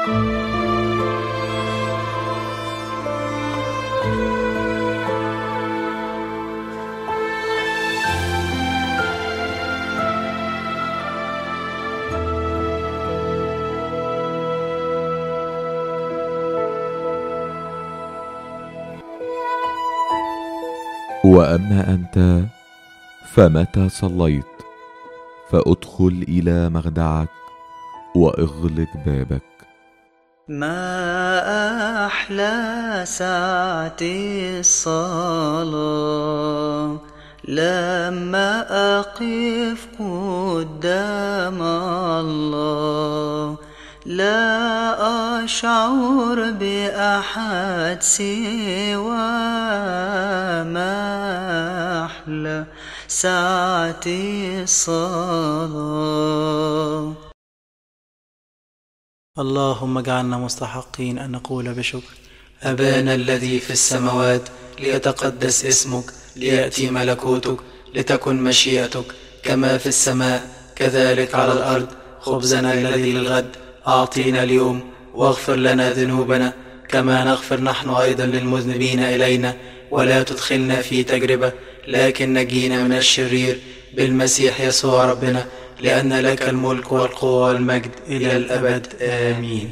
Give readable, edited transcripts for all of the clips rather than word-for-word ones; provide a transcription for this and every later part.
وأما أنت فمتى صليت فأدخل إلى مخدعك وأغلق بابك. ما أحلى ساعة الصلاة لما أقف قدام الله، لا أشعر بأحد سوى ما أحلى ساعة الصلاة. اللهم اجعلنا مستحقين أن نقول بشكر: أبانا الذي في السماوات، ليتقدس اسمك، ليأتي ملكوتك، لتكن مشيئتك كما في السماء كذلك على الأرض. خبزنا الذي للغد أعطينا اليوم، واغفر لنا ذنوبنا كما نغفر نحن أيضا للمذنبين إلينا، ولا تدخلنا في تجربة لكن نجينا من الشرير، بالمسيح يسوع ربنا، لأن لك الملك والقوة والمجد إلى الأبد، آمين.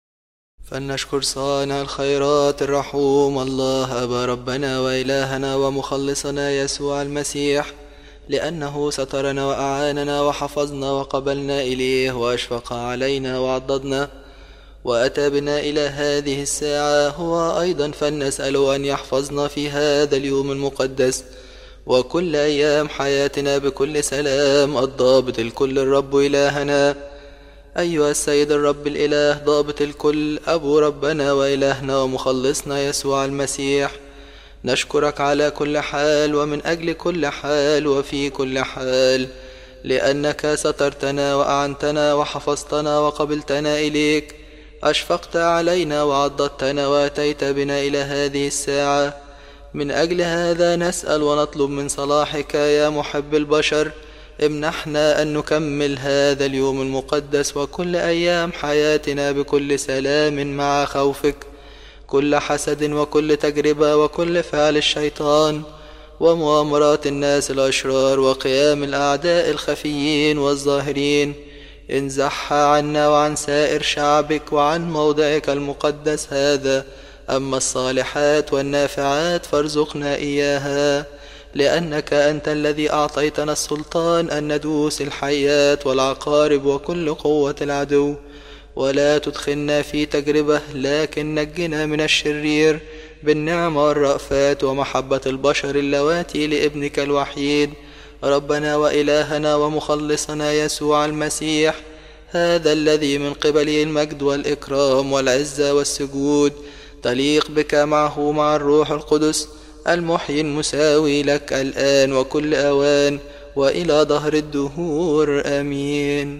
فلنشكر صانع الخيرات الرحوم الله أبا ربنا وإلهنا ومخلصنا يسوع المسيح، لأنه سترنا وأعاننا وحفظنا وقبلنا إليه وأشفق علينا وعضدنا وأتى بنا إلى هذه الساعة. هو أيضا فلنسأله أن يحفظنا في هذا اليوم المقدس وكل أيام حياتنا بكل سلام، الضابط الكل الرب إلهنا. أيها السيد الرب الإله ضابط الكل، أبو ربنا وإلهنا ومخلصنا يسوع المسيح، نشكرك على كل حال ومن أجل كل حال وفي كل حال، لأنك سترتنا وأعنتنا وحفظتنا وقبلتنا إليك، أشفقت علينا وعضدتنا وأتيت بنا إلى هذه الساعة. من أجل هذا نسأل ونطلب من صلاحك يا محب البشر، امنحنا أن نكمل هذا اليوم المقدس وكل أيام حياتنا بكل سلام مع خوفك، كل حسد وكل تجربة وكل فعل الشيطان ومؤامرات الناس الأشرار وقيام الأعداء الخفيين والظاهرين، انزحها عنا وعن سائر شعبك وعن موضعك المقدس هذا. أما الصالحات والنافعات فارزقنا إياها، لأنك أنت الذي أعطيتنا السلطان أن ندوس الحيات والعقارب وكل قوة العدو، ولا تدخلنا في تجربة لكن نجنا من الشرير، بالنعمة والرأفات ومحبة البشر اللواتي لابنك الوحيد ربنا وإلهنا ومخلصنا يسوع المسيح، هذا الذي من قبله المجد والإكرام والعزة والسجود تليق بك معه مع الروح القدس المحيي المساوي لك الآن وكل أوان وإلى دهر الدهور، آمين.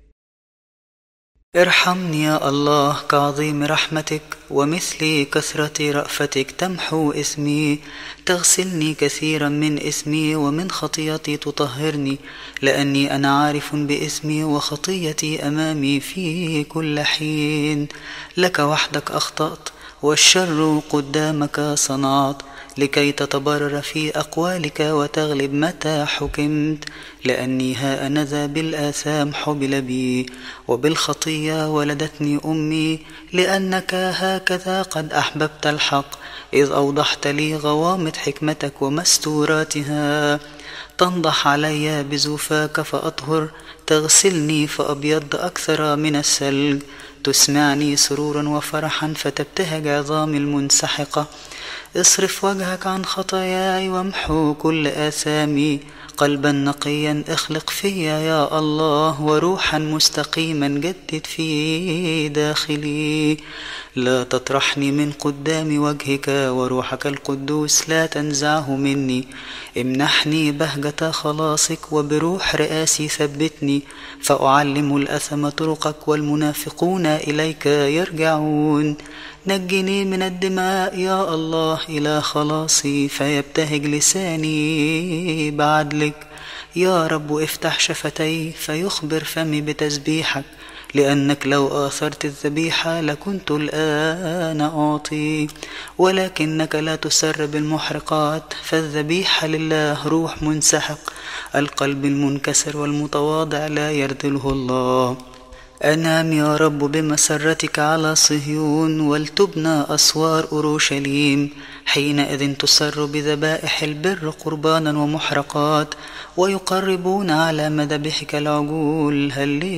ارحمني يا الله كعظيم رحمتك، ومثل كثرة رأفتك تمحو اسمي، تغسلني كثيرا من اسمي ومن خطيتي تطهرني، لأني أنا عارف باسمي وخطيتي أمامي في كل حين. لك وحدك أخطأت والشر قدامك صنعت، لكي تتبرر في أقوالك وتغلب متى حكمت، لأني ها أنا ذا بالآثام حبل بي، وبالخطية ولدتني أمي، لأنك هكذا قد أحببت الحق، إذ أوضحت لي غوامض حكمتك ومستوراتها. تنضح علي بزوفاك فأطهر، تغسلني فأبيض أكثر من الثلج، تسمعني سرورا وفرحا فتبتهج عظامي المنسحقة. اصرف وجهك عن خطاياي وامحو كل آثامي، قلبا نقيا اخلق فيا يا الله، وروحا مستقيما جدد في داخلي. لا تطرحني من قدام وجهك، وروحك القدوس لا تنزعه مني. امنحني بهجة خلاصك، وبروح رئاسي ثبتني، فأعلم الأثم طرقك والمنافقون إليك يرجعون. نجني من الدماء يا الله إلى خلاصي، فيبتهج لساني بعدلك. يا رب افتح شفتي فيخبر فمي بتسبيحك، لأنك لو آثرت الذبيحة لكنت الآن أعطي، ولكنك لا تسر بالمحرقات، فالذبيحة لله روح منسحق، القلب المنكسر والمتواضع لا يرذله الله. أنام يا رب بمسرتك على صهيون، ولتبنى أسوار أورشليم، حينئذ تسر بذبائح البر قربانا ومحرقات، ويقربون على مذبحك العجول.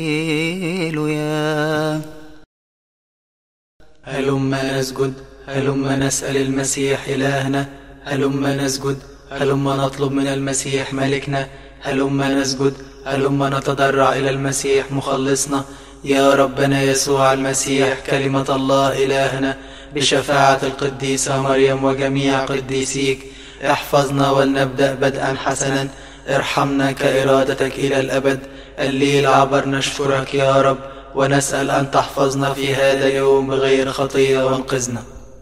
هللويا. هلما نسجد، هلما نسأل المسيح إلهنا، هلما نسجد، هلما نطلب من المسيح ملكنا، هلما نسجد، هلما نتضرع إلى المسيح مخلصنا. يا ربنا يسوع المسيح كلمة الله إلهنا، بشفاعة القديسة مريم وجميع قديسيك، احفظنا ولنبدأ بدءا حسنا، ارحمنا كإرادتك إلى الأبد. الليل عبر نشكرك يا رب، ونسأل أن تحفظنا في هذا اليوم بغير خطية وانقذنا.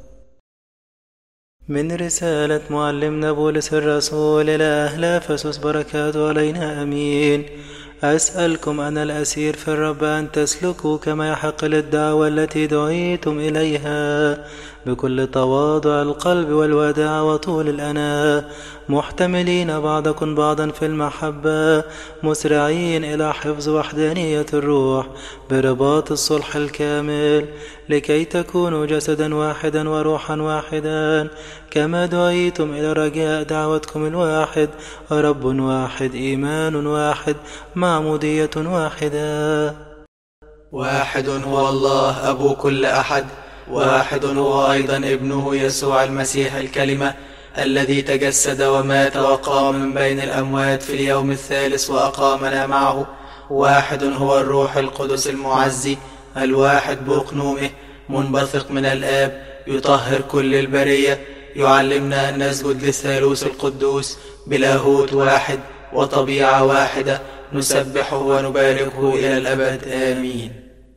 من رسالة معلمنا بولس الرسول إلى أهل أفسس، بركاته علينا أمين. أسألكم أنا الأسير في الرب أن تسلكوا كما يحق للدعوة التي دعيتم إليها، بكل تواضع القلب والوداع وطول الأناة، محتملين بعضكم بعضا في المحبة، مسرعين إلى حفظ وحدانية الروح برباط الصلح الكامل، لكي تكونوا جسدا واحدا وروحا واحدا، كما دعيتم إلى رجاء دعوتكم الواحد، رب واحد، إيمان واحد، معمودية واحدة. واحد هو الله أبو كل أحد، واحد هو أيضا ابنه يسوع المسيح الكلمة، الذي تجسد ومات وقام من بين الأموات في اليوم الثالث وأقامنا معه. واحد هو الروح القدس المعزي، الواحد بأقنومه، منبثق من الآب، يطهر كل البرية، يعلمنا أن نسجد للثالوث القدوس بلاهوت واحد وطبيعة واحدة، نسبحه ونباركه إلى الأبد. آمين.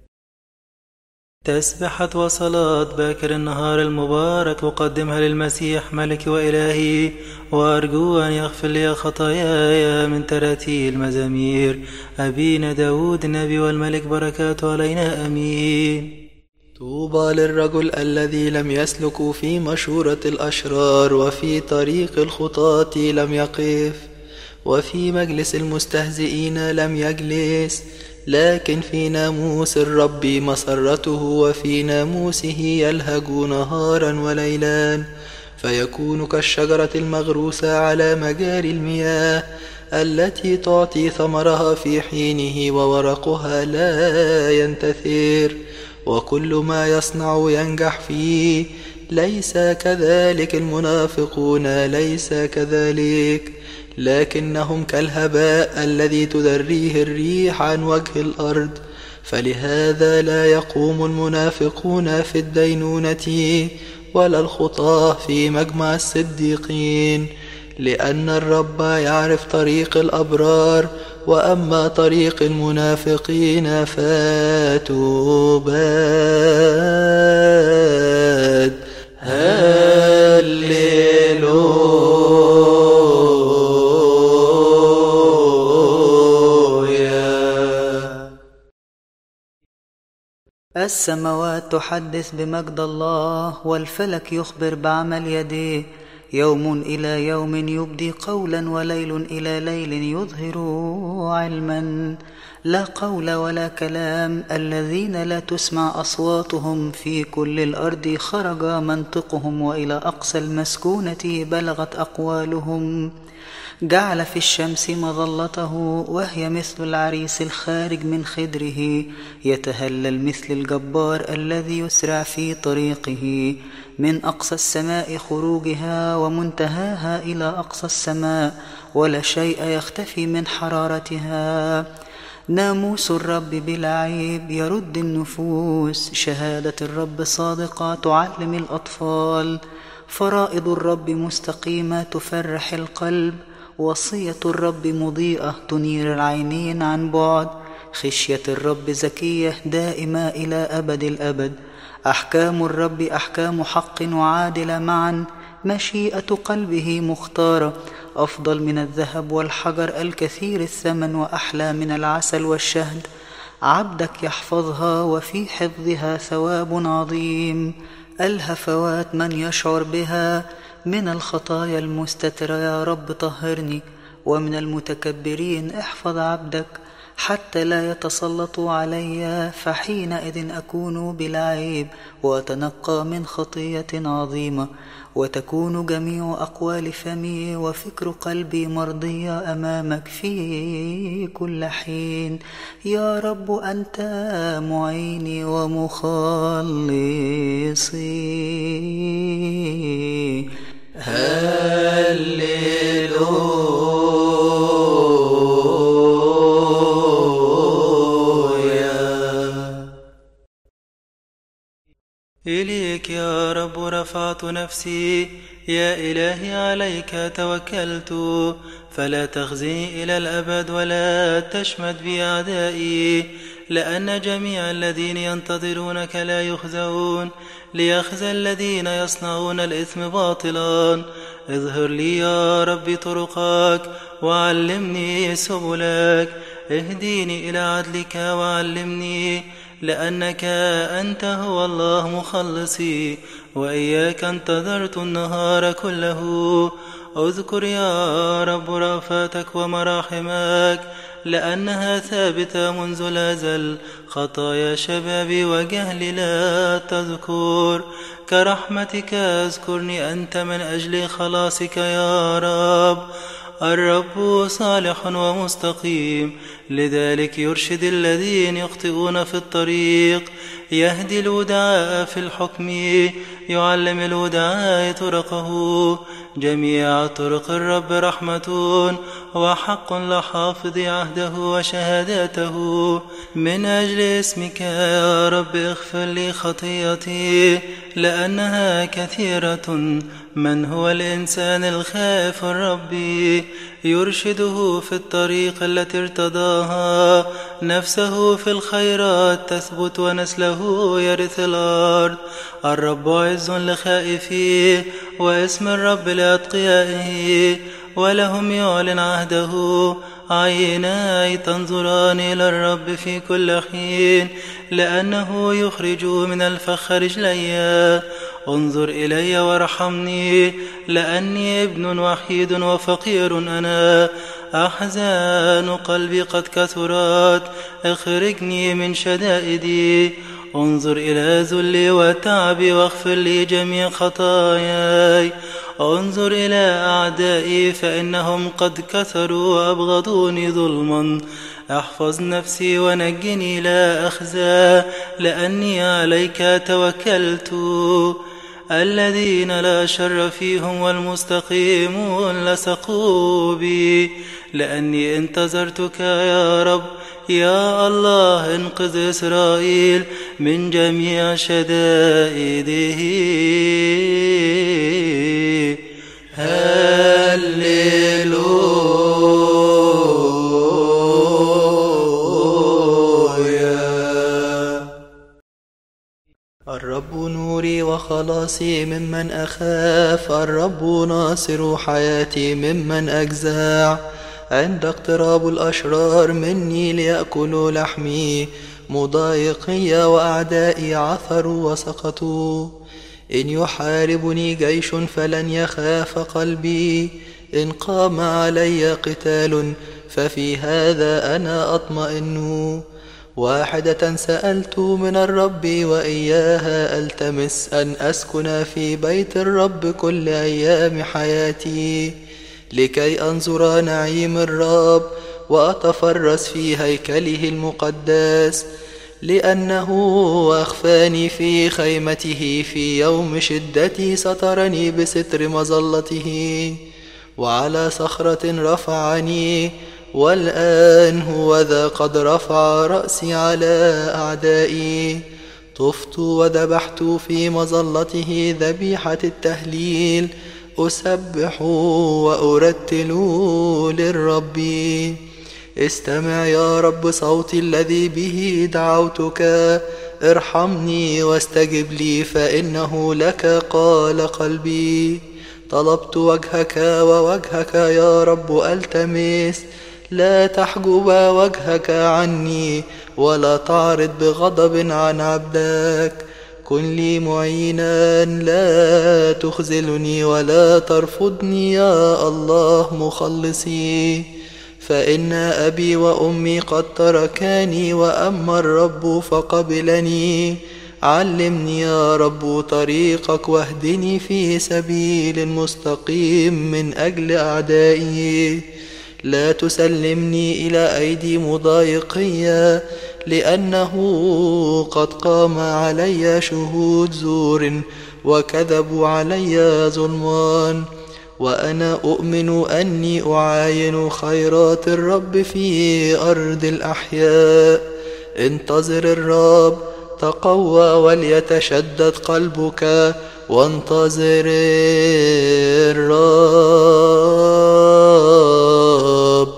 تسبحة وصلاة باكر النهار المبارك أقدمها للمسيح ملكي وإلهي، وأرجو أن يغفر لي خطاياي من تراتيل مزامير أبينا داود النبي والملك، بركاته علينا. أمين. طوبى للرجل الذي لم يسلك في مشورة الأشرار، وفي طريق الخطاة لم يقف، وفي مجلس المستهزئين لم يجلس، لكن في ناموس الرب مسرته، وفي ناموسه يلهج نهارا وليلا، فيكون كالشجرة المغروسة على مجاري المياه، التي تعطي ثمرها في حينه، وورقها لا ينتثر، وكل ما يصنع ينجح فيه. ليس كذلك المنافقون، ليس كذلك، لكنهم كالهباء الذي تدريه الريح عن وجه الأرض. فلهذا لا يقوم المنافقون في الدينونة، ولا الخطاة في مجمع الصديقين، لأن الرب يعرف طريق الأبرار، وأما طريق المنافقين فتباد. السماوات تحدث بمجد الله، والفلك يخبر بعمل يديه. يوم إلى يوم يبدي قولا، وليل إلى ليل يظهر علما. لا قول ولا كلام، الذين لا تسمع أصواتهم في كل الأرض خرج منطقهم، وإلى أقصى المسكونة بلغت أقوالهم. جعل في الشمس مظلته، وهي مثل العريس الخارج من خدره، يتهلل مثل الجبار الذي يسرع في طريقه. من أقصى السماء خروجها، ومنتهاها إلى أقصى السماء، ولا شيء يختفي من حرارتها. ناموس الرب بلا عيب يرد النفوس، شهادة الرب صادقة تعلم الأطفال. فرائض الرب مستقيمة تفرح القلب، وصية الرب مضيئة تنير العينين عن بعد. خشية الرب زكية دائمة إلى أبد الأبد. أحكام الرب أحكام حق وعادلة معا. مشيئة قلبه مختارة، أفضل من الذهب والحجر الكثير الثمن، وأحلى من العسل والشهد. عبدك يحفظها وفي حفظها ثواب عظيم. الهفوات من يشعر بها من الخطايا المستترة يا رب طهرني، ومن المتكبرين احفظ عبدك حتى لا يتسلطوا علي، فحينئذ أكون بلا عيب وأتنقى من خطية عظيمة، وتكون جميع أقوال فمي وفكر قلبي مرضية أمامك في كل حين. يا رب أنت معيني ومخلصي. إليك يا رب رفعت نفسي، يا إلهي عليك توكلت، فلا تخزني إلى الأبد ولا تشمت بي أعدائي، لأن جميع الذين ينتظرونك لا يخزون، ليخزى الذين يصنعون الإثم باطلا. اظهر لي يا رب طرقك وعلمني سبلك، اهديني إلى عدلك وعلمني، لأنك أنت هو الله مخلصي، وإياك انتظرت النهار كله. اذكر يا رب رأفاتك ومراحمك، لأنها ثابتة منذ الأزل. خطايا شبابي وجهلي لا تذكر، كرحمتك اذكرني أنت من أجل خلاصك يا رب. الرب صالح ومستقيم، لذلك يرشد الذين يخطئون في الطريق. يهدي الودعاء في الحكم، يعلم الودعاء طرقه. جميع طرق الرب رحمة وحق لحافظ عهده وشهاداته. من أجل اسمك يا رب اغفر لي خطيئتي، لأنها كثيرة. من هو الإنسان الخائف الرب؟ يرشده في الطريق التي ارتضاها. نفسه في الخيرات تثبت ونسله يرث الأرض. الرب عز لخائفيه، واسم الرب لأتقيائه، ولهم يعلن عهده. عيناي تنظران إلى الرب في كل حين، لأنه يخرج من الفخ رجلي. انظر إلي وارحمني، لأني ابن وحيد وفقير أنا. أحزان قلبي قد كثرت، اخرجني من شدائدي. انظر إلى ذلي وتعبي واغفر لي جميع خطاياي. انظر إلى أعدائي فإنهم قد كثروا وأبغضوني ظلما. احفظ نفسي ونجني لا أخزى، لأني عليك توكلت. الذين لا شر فيهم والمستقيمون لصقوا بي، لأني انتظرتك يا رب. يا الله انقذ إسرائيل من جميع شدائده. الرب نوري وخلاصي ممن أخاف، الرب ناصر حياتي ممن أجزع. عند اقتراب الأشرار مني ليأكلوا لحمي، مضايقي وأعدائي عثروا وسقطوا. إن يحاربني جيش فلن يخاف قلبي، إن قام علي قتال ففي هذا أنا أطمئن. واحدة سألت من الرب وإياها ألتمس، أن أسكن في بيت الرب كل أيام حياتي، لكي أنظر نعيم الرب وأتفرس في هيكله المقدس. لأنه أخفاني في خيمته، في يوم شدتي سترني بستر مظلته. وعلى صخرة رفعني، والآن هو ذا قد رفع رأسي على أعدائي. طفت وذبحت في مظلته ذبيحة التهليل، أسبح وأرتل للرب. استمع يا رب صوتي الذي به دعوتك، ارحمني واستجب لي، فإنه لك قال قلبي. طلبت وجهك ووجهك يا رب ألتمس، لا تحجب وجهك عني ولا تعرض بغضب عن عبدك. كن لي معينا لا تخذلني ولا ترفضني يا الله مخلصي. فإن أبي وأمي قد تركاني وأما الرب فقبلني. علمني يا رب طريقك واهدني في سبيل مستقيم من أجل أعدائي. لا تسلمني إلى أيدي مضايقية لأنه قد قام علي شهود زور وكذبوا علي ظلمان. وأنا أؤمن أني أعاين خيرات الرب في أرض الأحياء. انتظر الرب، تقوى وليتشدد قلبك، وانتظر الرب.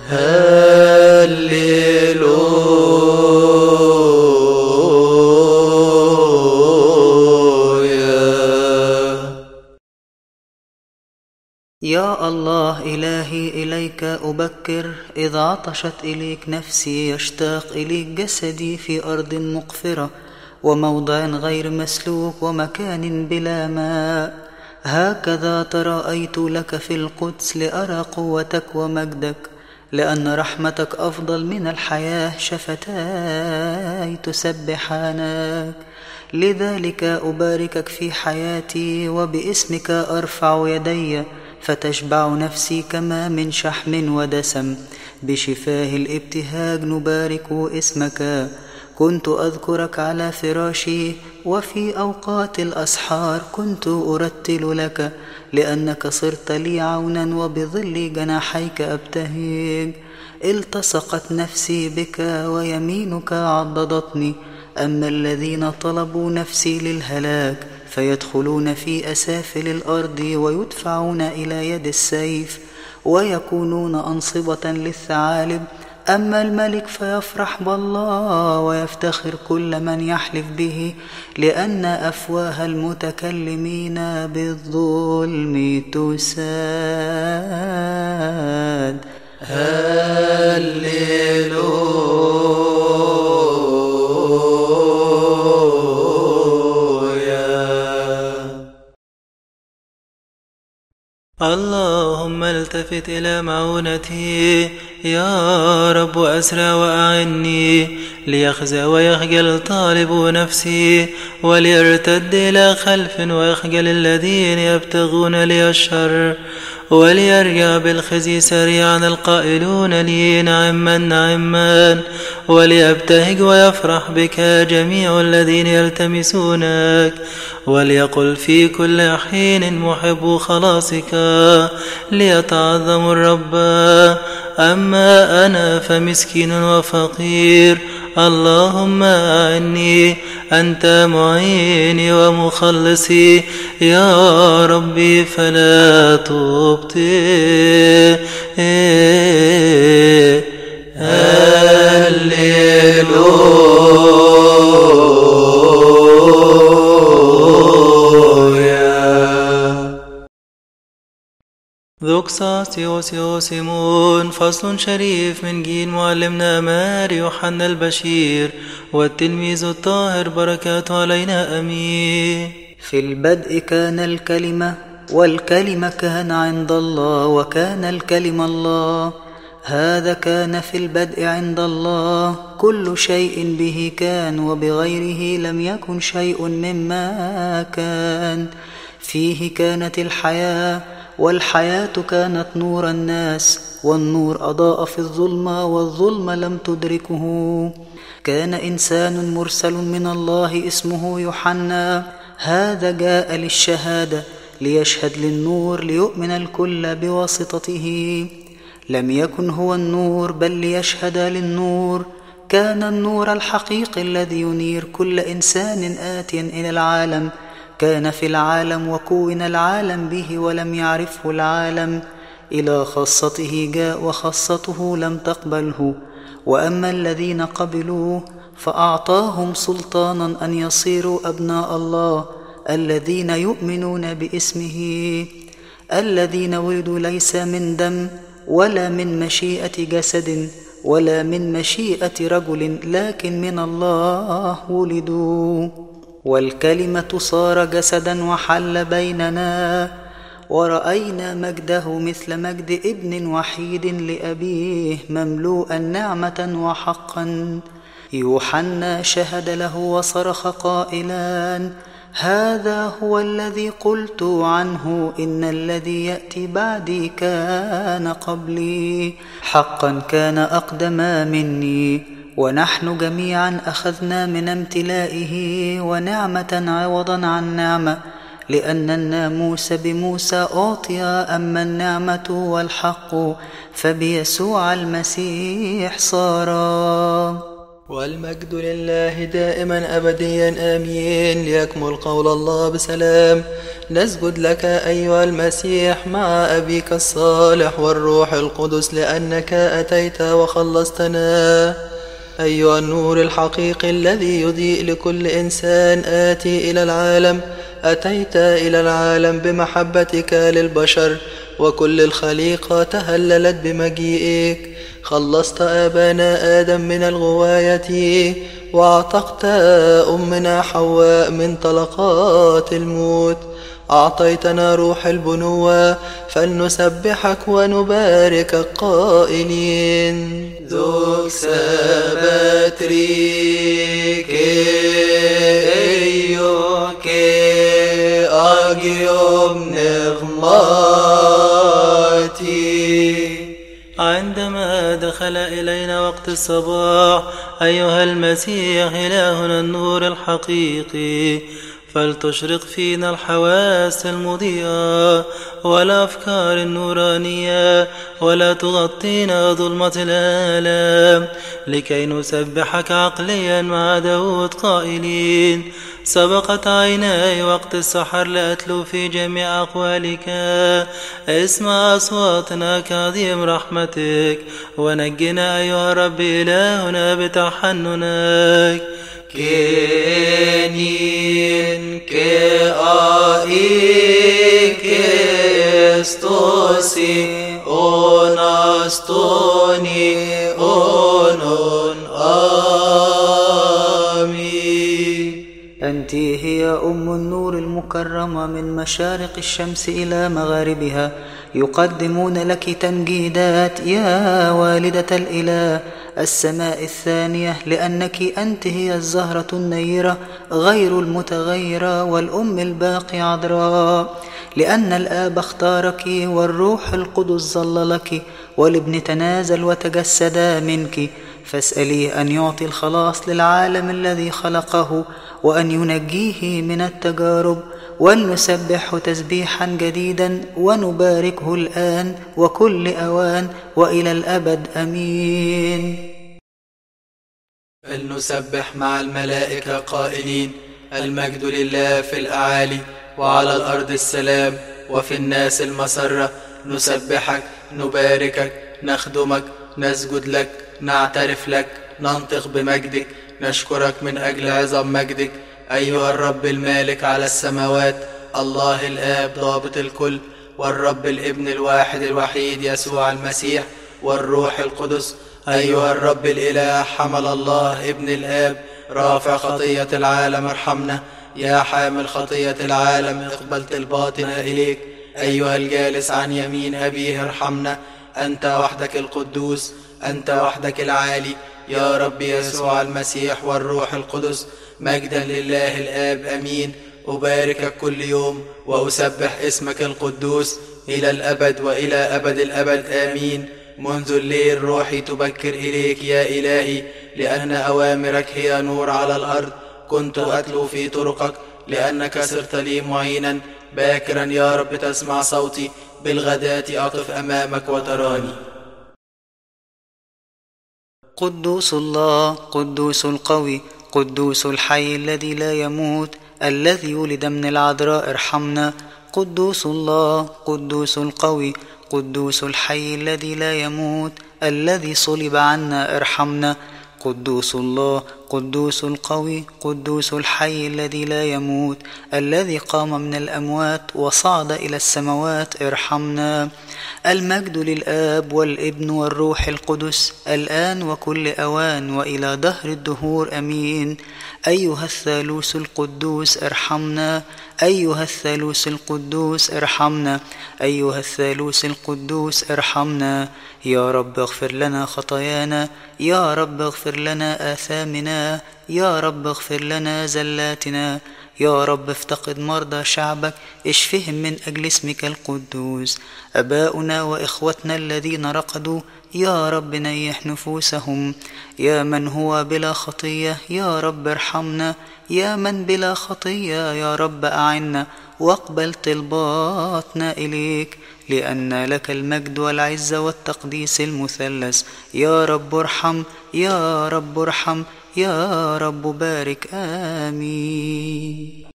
يا الله إلهي إليك أبكر، إذا عطشت إليك نفسي يشتاق إليك جسدي في أرض مقفرة وموضع غير مسلوك ومكان بلا ماء. هكذا تراءيت لك في القدس لأرى قوتك ومجدك، لأن رحمتك أفضل من الحياة، شفتاي تسبحانك. لذلك أباركك في حياتي وباسمك أرفع يدي، فتشبع نفسي كما من شحم ودسم. بشفاه الابتهاج نبارك اسمك. كنت أذكرك على فراشي، وفي أوقات الأسحار كنت أرتل لك، لأنك صرت لي عونا وبظل جناحيك أبتهج. التصقت نفسي بك ويمينك عضدتني. أما الذين طلبوا نفسي للهلاك فيدخلون في أسافل الأرض ويدفعون إلى يد السيف ويكونون أنصبة للثعالب. أما الملك فيفرح بالله ويفتخر كل من يحلف به، لأن أفواه المتكلمين بالظلم تساد. اللهم التفت إلى معونتي يا رب، أسرع وأعني، ليخزى ويخجل طالب نفسي، وليرتد إلى خلف ويخجل الذين يبتغون لي الشر، وليرجع بالخزي سريعا القائلون لي نعما نعما، وليبتهج ويفرح بك جميع الذين يلتمسونك، وليقل في كل حين محب خلاصك، ليتعظم الرب. أما أنا فمسكين وفقير، اللهم أعني، أنت معيني ومخلصي يا ربي، فلا تبطئ. ذوكساسيوسيمون. فصل شريف من جيل معلمنا مار يوحنا البشير والتلميذ الطاهر، بركاته علينا أمين. في البدء كان الكلمة، والكلمة كان عند الله، وكان الكلمة الله. هذا كان في البدء عند الله. كل شيء به كان، وبغيره لم يكن شيء مما كان. فيه كانت الحياة، والحياة كانت نور الناس، والنور أضاء في الظلمة، والظلمة لم تدركه. كان إنسان مرسل من الله اسمه يوحنا، هذا جاء للشهادة، ليشهد للنور، ليؤمن الكل بواسطته. لم يكن هو النور، بل ليشهد للنور. كان النور الحقيقي الذي ينير كل إنسان آتٍ إلى العالم. كان في العالم، وكون العالم به، ولم يعرفه العالم. إلى خاصته جاء، وخاصته لم تقبله. وأما الذين قبلوه فأعطاهم سلطانا أن يصيروا أبناء الله، الذين يؤمنون باسمه، الذين ولدوا ليس من دم، ولا من مشيئة جسد ولا من مشيئة رجل، لكن من الله ولدوا. والكلمة صار جسدا وحل بيننا، ورأينا مجده مثل مجد ابن وحيد لأبيه، مملوءا نعمة وحقا. يوحنا شهد له وصرخ قائلا: هذا هو الذي قلت عنه، إن الذي يأتي بعدي كان قبلي، حقا كان أقدم مني. ونحن جميعا أخذنا من امتلائه، ونعمة عوضا عن نعمة، لأن الناموس بموسى أعطي، أما النعمة والحق فبيسوع المسيح صارا. والمجد لله دائما أبديا آمين. ليكمل قول الله بسلام. نسجد لك أيها المسيح مع أبيك الصالح والروح القدس، لأنك أتيت وخلصتنا. أيها النور الحقيقي الذي يضيء لكل إنسان آتي إلى العالم، أتيت إلى العالم بمحبتك للبشر، وكل الخليقة تهللت بمجيئك. خلصت آبانا آدم من الغواية، وأعتقت أمنا حواء من طلقات الموت. أعطيتنا روح البنوة، فلنسبحك ونباركك قائلين: ذوك سبتريك أيوك أجيوم نغماتي. عندما دخل إلينا وقت الصباح أيها المسيح إلهنا النور الحقيقي، فلتشرق فينا الحواس المضيئة والأفكار النورانية، ولا تغطينا ظلمة الآلام، لكي نسبحك عقليا مع داود قائلين: سبقت عيناي وقت السحر لأتلو في جميع أقوالك. اسمع أصواتنا كعظيم رحمتك، ونجنا أيها رب إلهنا بتحننك. كينين كآي كستوسي أونستوني أونون آمين. أنت هي أم النور المكرمة، من مشارق الشمس إلى مغاربها يقدمون لك تمجيدات يا والدة الإله السماء الثانية، لأنك أنت هي الزهرة النيرة غير المتغيرة، والأم الباقي عذراء، لأن الآب اختارك والروح القدس ظل لك، والابن تنازل وتجسد منك. فاسأليه أن يعطي الخلاص للعالم الذي خلقه، وأن ينجيه من التجارب، ولنسبحه تسبيحا جديدا، ونباركه الآن وكل أوان وإلى الأبد أمين. فلنسبح مع الملائكة قائلين: المجد لله في الأعالي، وعلى الأرض السلام، وفي الناس المسرة. نسبحك، نباركك، نخدمك، نسجد لك، نعترف لك، ننطق بمجدك، نشكرك من أجل عظم مجدك أيها الرب المالك على السماوات، الله الآب ضابط الكل، والرب الابن الواحد الوحيد يسوع المسيح، والروح القدس، أيها الرب الإله حمل الله ابن الآب، رافع خطية العالم ارحمنا. يا حامل خطية العالم اقبل طلباتنا إليك. أيها الجالس عن يمين أبيه ارحمنا. أنت وحدك القدوس، أنت وحدك العالي، يا رب يسوع المسيح والروح القدس. مجدا لله الآب أمين. أباركك كل يوم وأسبح اسمك القدوس إلى الأبد وإلى أبد الأبد آمين. منذ الليل روحي تبكر إليك يا إلهي، لأن أوامرك هي نور على الأرض. كنت أتلو في طرقك لأنك صرت لي معينا. باكرا يا رب تسمع صوتي، بالغداة أقف أمامك وتراني. قدوس الله، قدوس القوي، قدوس الحي الذي لا يموت، الذي ولد من العذراء ارحمنا. قدوس الله، قدوس القوي، قدوس الحي الذي لا يموت، الذي صلب عنا ارحمنا. قدوس الله، قدوس القوي قدوس الحي الذي لا يموت الذي قام من الأموات وصعد إلى السماوات ارحمنا. المجد للآب والابن والروح القدس الآن وكل أوان وإلى دهر الدهور أمين. أيها الثالوث القدوس ارحمنا. أيها الثالوث القدوس ارحمنا. أيها الثالوث القدوس ارحمنا. يا رب اغفر لنا خطايانا. يا رب اغفر لنا آثامنا. يا رب اغفر لنا زلاتنا. يا رب افتقد مرضى شعبك اشفهم من أجل اسمك القدوس. أباؤنا وإخوتنا الذين رقدوا يا رب نيح نفوسهم. يا من هو بلا خطية يا رب ارحمنا. يا من بلا خطية يا رب أعنا واقبل طلباتنا إليك لأن لك المجد والعزة والتقديس المثلث. يا رب ارحم. يا رب ارحم. يا رب بارك. آمين.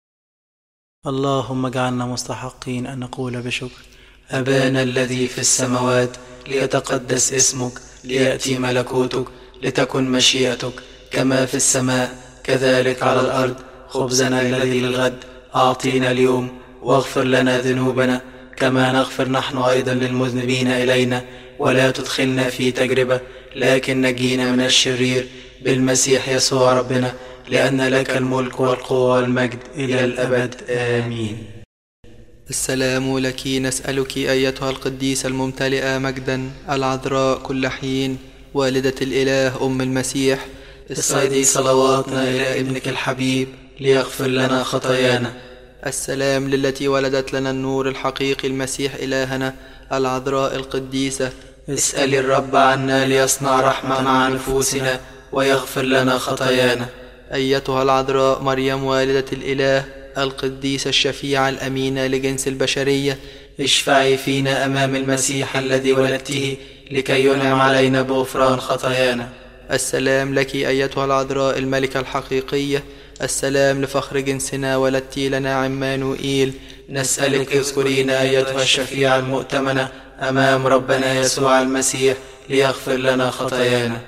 اللهم اجعلنا مستحقين أن نقول بشكر. أبانا الذي في السماوات ليتقدس اسمك ليأتي ملكوتك لتكن مشيئتك كما في السماء كذلك على الأرض. خبزنا الذي للغد أعطينا اليوم واغفر لنا ذنوبنا كما نغفر نحن أيضا للمذنبين إلينا ولا تدخلنا في تجربة لكن نجينا من الشرير بالمسيح يسوع ربنا لأن لك الملك والقوة والمجد إلى الأبد. آمين. السلام لك نسألك أيتها القديسة الممتلئة مجدا العذراء كل حين والدة الإله أم المسيح اصعدي صلواتنا إلى ابنك الحبيب ليغفر لنا خطايانا. السلام للتي ولدت لنا النور الحقيقي المسيح إلهنا العذراء القديسة. اسأل الرب عنا ليصنع رحمة مع نفوسنا ويغفر لنا خطايانا. أيتها العذراء مريم والدة الإله القديسة الشفيعة الأمينة لجنس البشرية اشفعي فينا أمام المسيح الذي ولدته لكي ينعم علينا بغفران خطايانا. السلام لك أيتها العذراء الملكة الحقيقية. السلام لفخر جنسنا ولدت لنا عمانوئيل. نسألك اذكرينا أيتها الشفيعة المؤتمنة أمام ربنا يسوع المسيح ليغفر لنا خطايانا.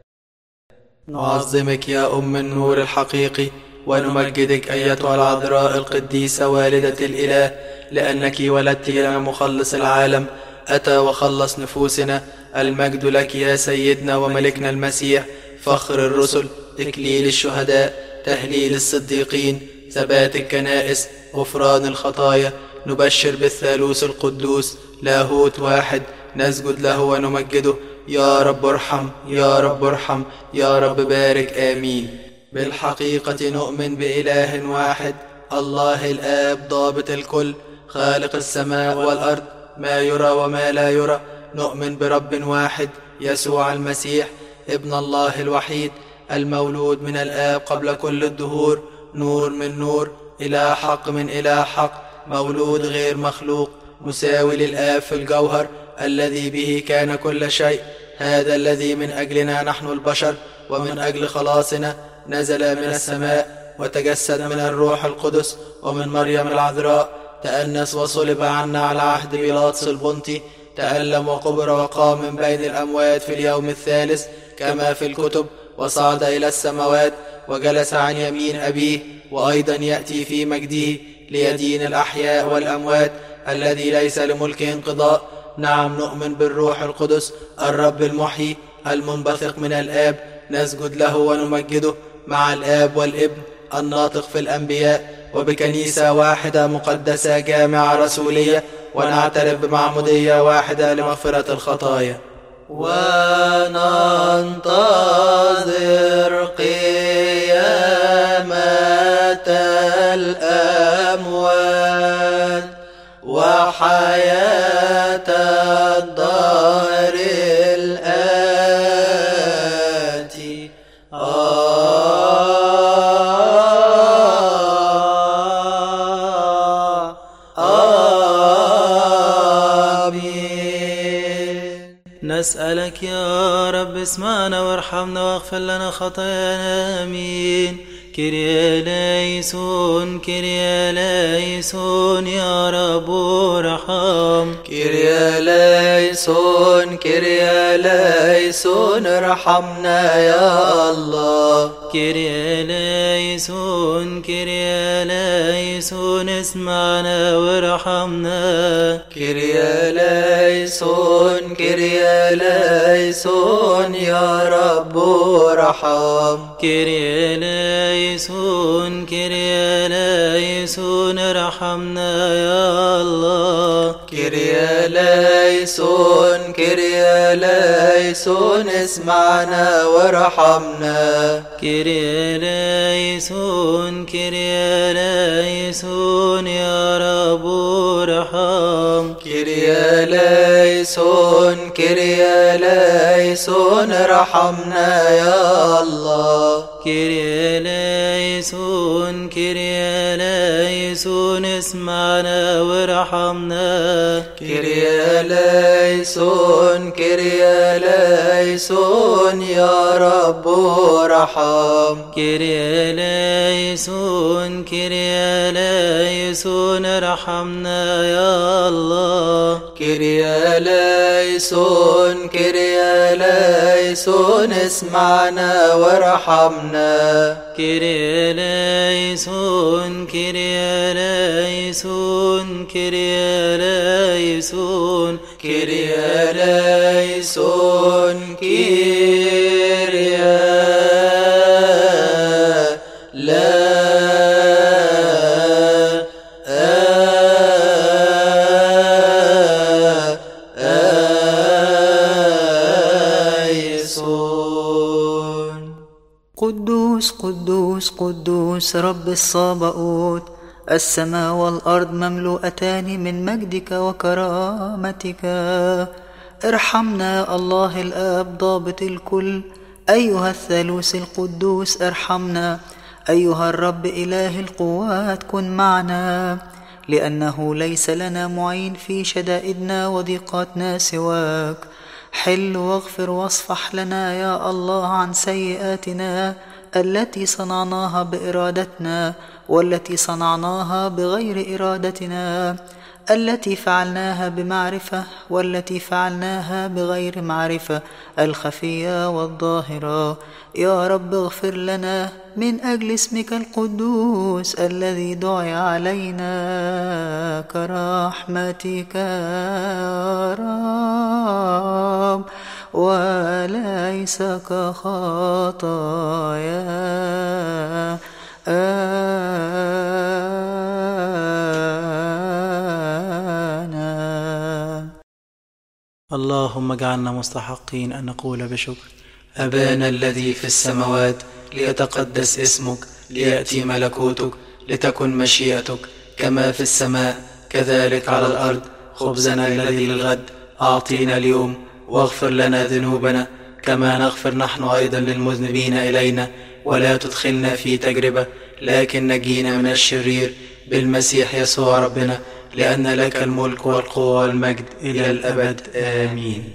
نعظمك يا أم النور الحقيقي ونمجدك أيتها العذراء القديسة والدة الإله لأنك ولدت لنا مخلص العالم أتى وخلص نفوسنا. المجد لك يا سيدنا وملكنا المسيح فخر الرسل إكليل الشهداء تهليل الصديقين ثبات الكنائس غفران الخطايا. نبشر بالثالوث القدوس لاهوت واحد نسجد له ونمجده. يا رب ارحم. يا رب ارحم. يا رب بارك. آمين. بالحقيقة نؤمن بإله واحد الله الآب ضابط الكل خالق السماء والأرض ما يرى وما لا يرى. نؤمن برب واحد يسوع المسيح ابن الله الوحيد المولود من الآب قبل كل الدهور نور من نور إله حق من إله حق مولود غير مخلوق مساوي للآب في الجوهر الذي به كان كل شيء. هذا الذي من أجلنا نحن البشر ومن أجل خلاصنا نزل من السماء وتجسد من الروح القدس ومن مريم العذراء تأنس وصلب عنا على عهد بيلاطس البنطي تألم وقبر وقام من بين الأموات في اليوم الثالث كما في الكتب وصعد إلى السماوات وجلس عن يمين أبيه وأيضا يأتي في مجده ليدين الأحياء والأموات الذي ليس لملكه انقضاء. نعم نؤمن بالروح القدس الرب المحيي المنبثق من الآب نسجد له ونمجده مع الآب والابن الناطق في الأنبياء وبكنيسة واحدة مقدسة جامعة رسولية ونعترف بمعمودية واحدة لمغفرة الخطايا وننتظر قيامة الأموات وحياة الدار الآتي. آمين. نسألك يا رب اسمعنا وارحمنا واغفر لنا خطايانا. آمين. كيريا ليسون كيريا ليسون يا رب ارحم. كيريا ليسون كيريا ليسون ارحمنا يا الله. كيريا ليسون كيريا ليسون اسمعنا وارحمنا كيريا ليسون كيريا ليسون يا رب ارحم كيريا ليسون كيريا ليسون ارحمنا يا الله كيريا ليسون كيريا ليسون اسمعنا وارحمنا كيريا ليسون كيريا ليسون يا رب ارحم كيريا ليسون كيريا ليسون ارحمنا يا الله كيريا ليسون كيريا ليسون اسمعنا وارحمنا كيريا ليسون كيريا ليسون يا رب ارحم كيريا ليسون كيريا ليسون ارحمنا يا الله كيريا ليسون كيريا ليسون اسمعنا وارحمنا كيريا ليسون كيريا ليسون كيريا ليسون كيريا ليسون كيريا قدوس قدوس قدوس رب الصابئوت، السماء والأرض مملوءتان من مجدك وكرامتك. ارحمنا يا الله الآب ضابط الكل، أيها الثالوث القدوس ارحمنا. أيها الرب إله القوات كن معنا، لأنه ليس لنا معين في شدائدنا وضيقاتنا سواك. حل واغفر واصفح لنا يا الله عن سيئاتنا التي صنعناها بإرادتنا، والتي صنعناها بغير إرادتنا، التي فعلناها بمعرفة والتي فعلناها بغير معرفة، الخفية والظاهرة. يا رب اغفر لنا من أجل اسمك القدوس الذي دعي علينا كرحمتك يا رب، وليس كخطايا اللهم اجعلنا مستحقين أن نقول بشكر: أبانا الذي في السماوات، ليتقدس اسمك، ليأتي ملكوتك، لتكن مشيئتك كما في السماء كذلك على الأرض. خبزنا الذي للغد أعطينا اليوم، واغفر لنا ذنوبنا كما نغفر نحن أيضا للمذنبين إلينا، ولا تدخلنا في تجربة لكن نجينا من الشرير، بالمسيح يسوع ربنا، لأن لك الملك والقوة والمجد إلى الأبد آمين.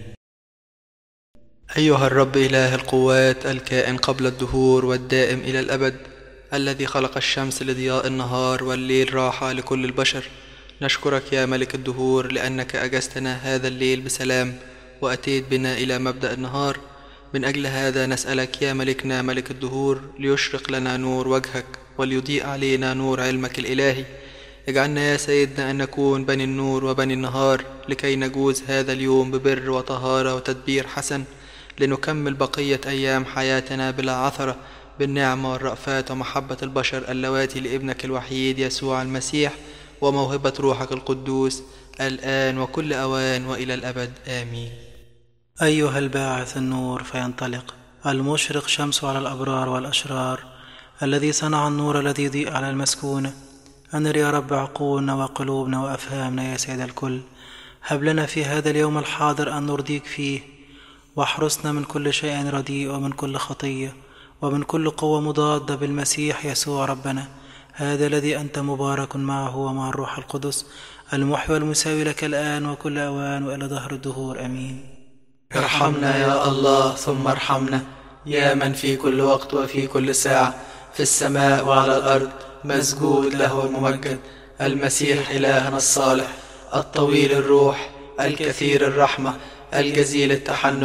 أيها الرب إله القوات الكائن قبل الدهور والدائم إلى الأبد، الذي خلق الشمس لضياء النهار والليل راحة لكل البشر، نشكرك يا ملك الدهور لأنك أجزتنا هذا الليل بسلام وأتيت بنا إلى مبدأ النهار. من أجل هذا نسألك يا ملكنا ملك الدهور ليشرق لنا نور وجهك وليضيء علينا نور علمك الإلهي. اجعلنا يا سيدنا أن نكون بني النور وبني النهار، لكي نجوز هذا اليوم ببر وطهارة وتدبير حسن، لنكمل بقية أيام حياتنا بلا عثرة بالنعمة والرأفات ومحبة البشر اللواتي لابنك الوحيد يسوع المسيح، وموهبة روحك القدوس الآن وكل أوان وإلى الأبد آمين. أيها الباعث النور فينطلق، المشرق شمس على الأبرار والأشرار، الذي صنع النور الذي يضيء على المسكونة، أنر يا رب عقولنا وقلوبنا وأفهامنا يا سيد الكل. هب لنا في هذا اليوم الحاضر أن نرضيك فيه، واحرسنا من كل شيء رديء ومن كل خطية ومن كل قوة مضادة بالمسيح يسوع ربنا، هذا الذي أنت مبارك معه ومع الروح القدس، المحيي والمساوي لك الآن وكل أوان وإلى دهر الدهور آمين. ارحمنا يا الله ثم ارحمنا، يا من في كل وقت وفي كل ساعة في السماء وعلى الأرض مسجود له الممجد، المسيح إلهنا الصالح، الطويل الروح، الكثير الرحمة، الجزيل التحنن،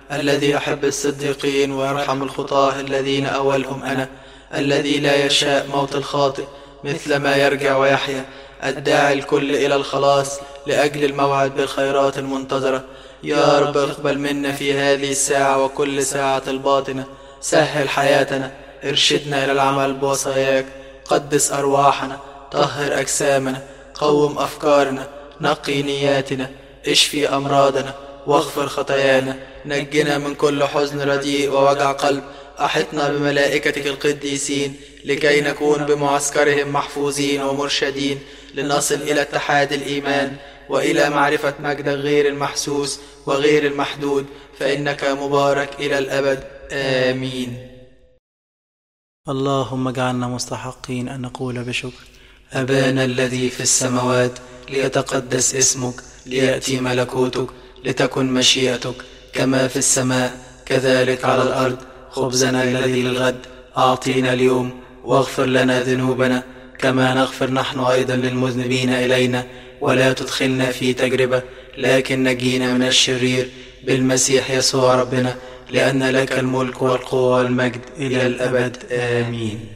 الذي يحب الصديقين ويرحم الخطاة الذين أولهم أنا، الذي لا يشاء موت الخاطئ مثل ما يرجع ويحيا، الداعي الكل إلى الخلاص لأجل الموعد بالخيرات المنتظرة. يا رب اقبل منا في هذه الساعة وكل ساعة الباطنة، سهل حياتنا، ارشدنا إلى العمل بوصاياك، قدس أرواحنا، طهر أجسامنا، قوم أفكارنا، نقي نياتنا، اشفي أمراضنا واغفر خطايانا، نجنا من كل حزن رديء ووجع قلب، أحطنا بملائكتك القديسين لكي نكون بمعسكرهم محفوظين ومرشدين، لنصل إلى اتحاد الإيمان وإلى معرفة مجدك غير المحسوس وغير المحدود، فإنك مبارك إلى الأبد. آمين. اللهم اجعلنا مستحقين أن نقول بشكر: أبانا الذي في السماوات، ليتقدس اسمك، ليأتي ملكوتك، لتكن مشيئتك كما في السماء كذلك على الأرض. خبزنا الذي للغد أعطينا اليوم، واغفر لنا ذنوبنا كما نغفر نحن أيضا للمذنبين إلينا، ولا تدخلنا في تجربة لكن نجينا من الشرير، بالمسيح يسوع ربنا، لأن لك الملك والقوة والمجد إلى الأبد. آمين.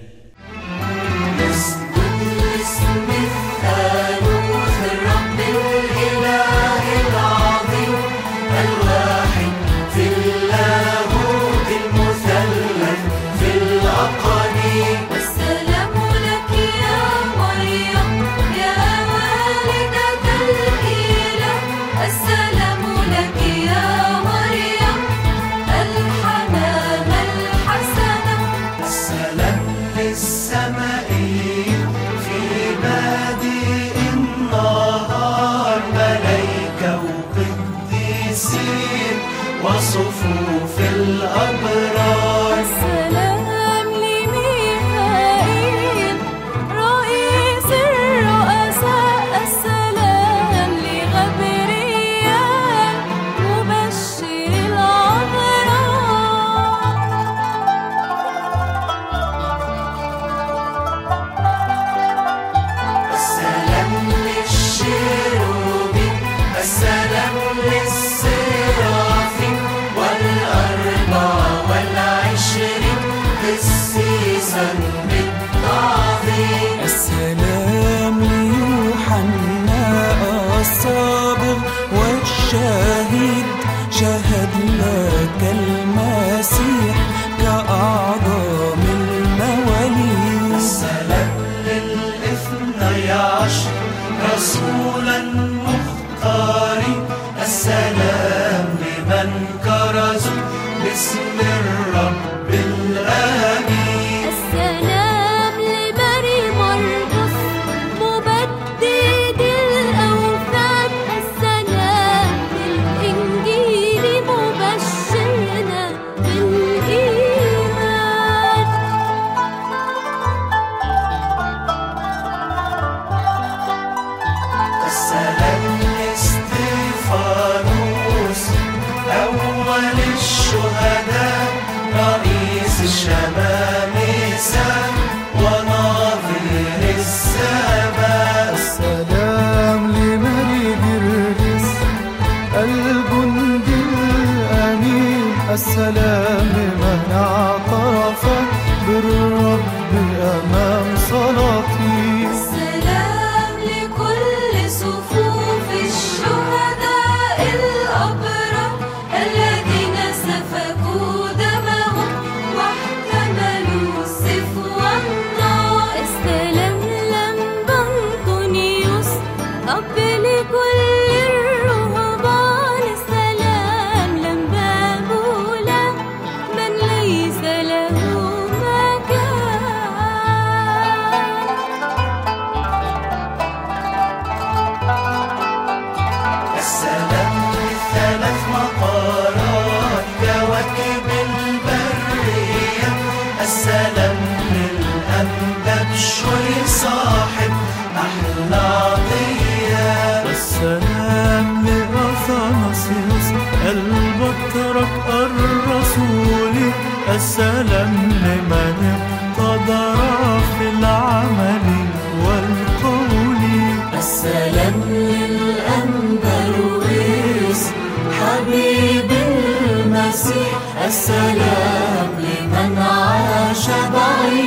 سلام لمن عاش بعيدا